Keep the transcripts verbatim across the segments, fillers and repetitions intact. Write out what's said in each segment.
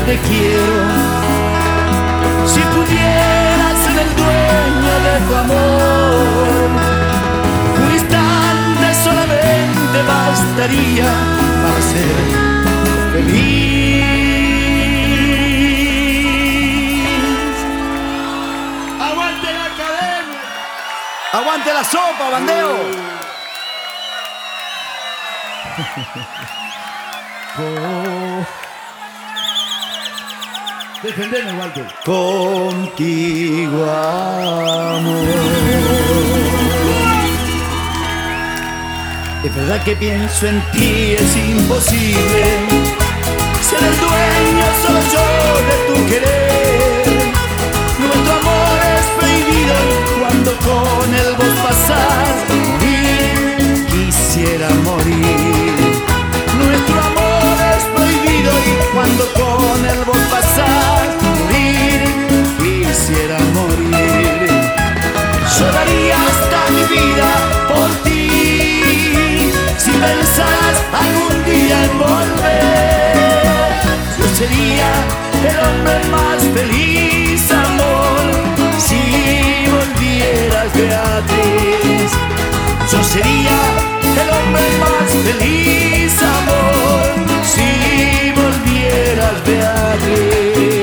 te quiero. Si pudiera ser el dueño de tu amor, un instante solamente bastaría para ser feliz. ¡Aguante la academia! ¡Aguante la sopa, bandeo! Oh. Defendeme, Walter. Contigo, amor. Es verdad que pienso en ti, es imposible ser el dueño solo yo de tu querer. Nuestro amor es prohibido y cuando con él vos pasás, morir, quisiera morir. Nuestro amor es prohibido y cuando con él vos pasás, morir, quisiera morir. Yo daría hasta mi vida por ti, si pensaras algún día en volver. Yo sería el hombre más feliz, amor, si volvieras, Beatriz. Yo sería el hombre más feliz, amor, si volvieras, Beatriz.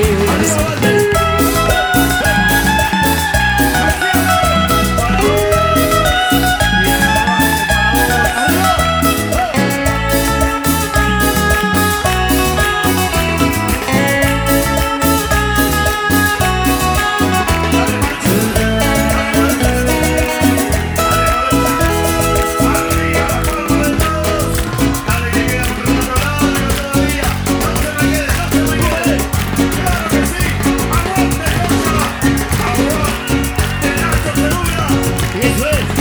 Eso es.